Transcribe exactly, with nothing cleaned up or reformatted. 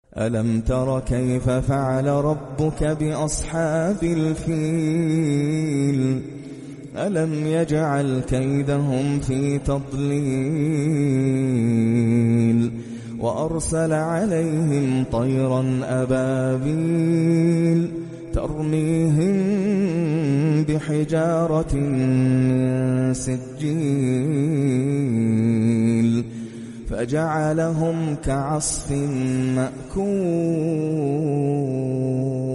ألم تر كيف فعل ربك بأصحاب الفيل ألم يجعل كيدهم في تضليل وأرسل عليهم طيرا أبابيل ترميهم بحجارة من سجيل فجعلهم كعصف مأكول.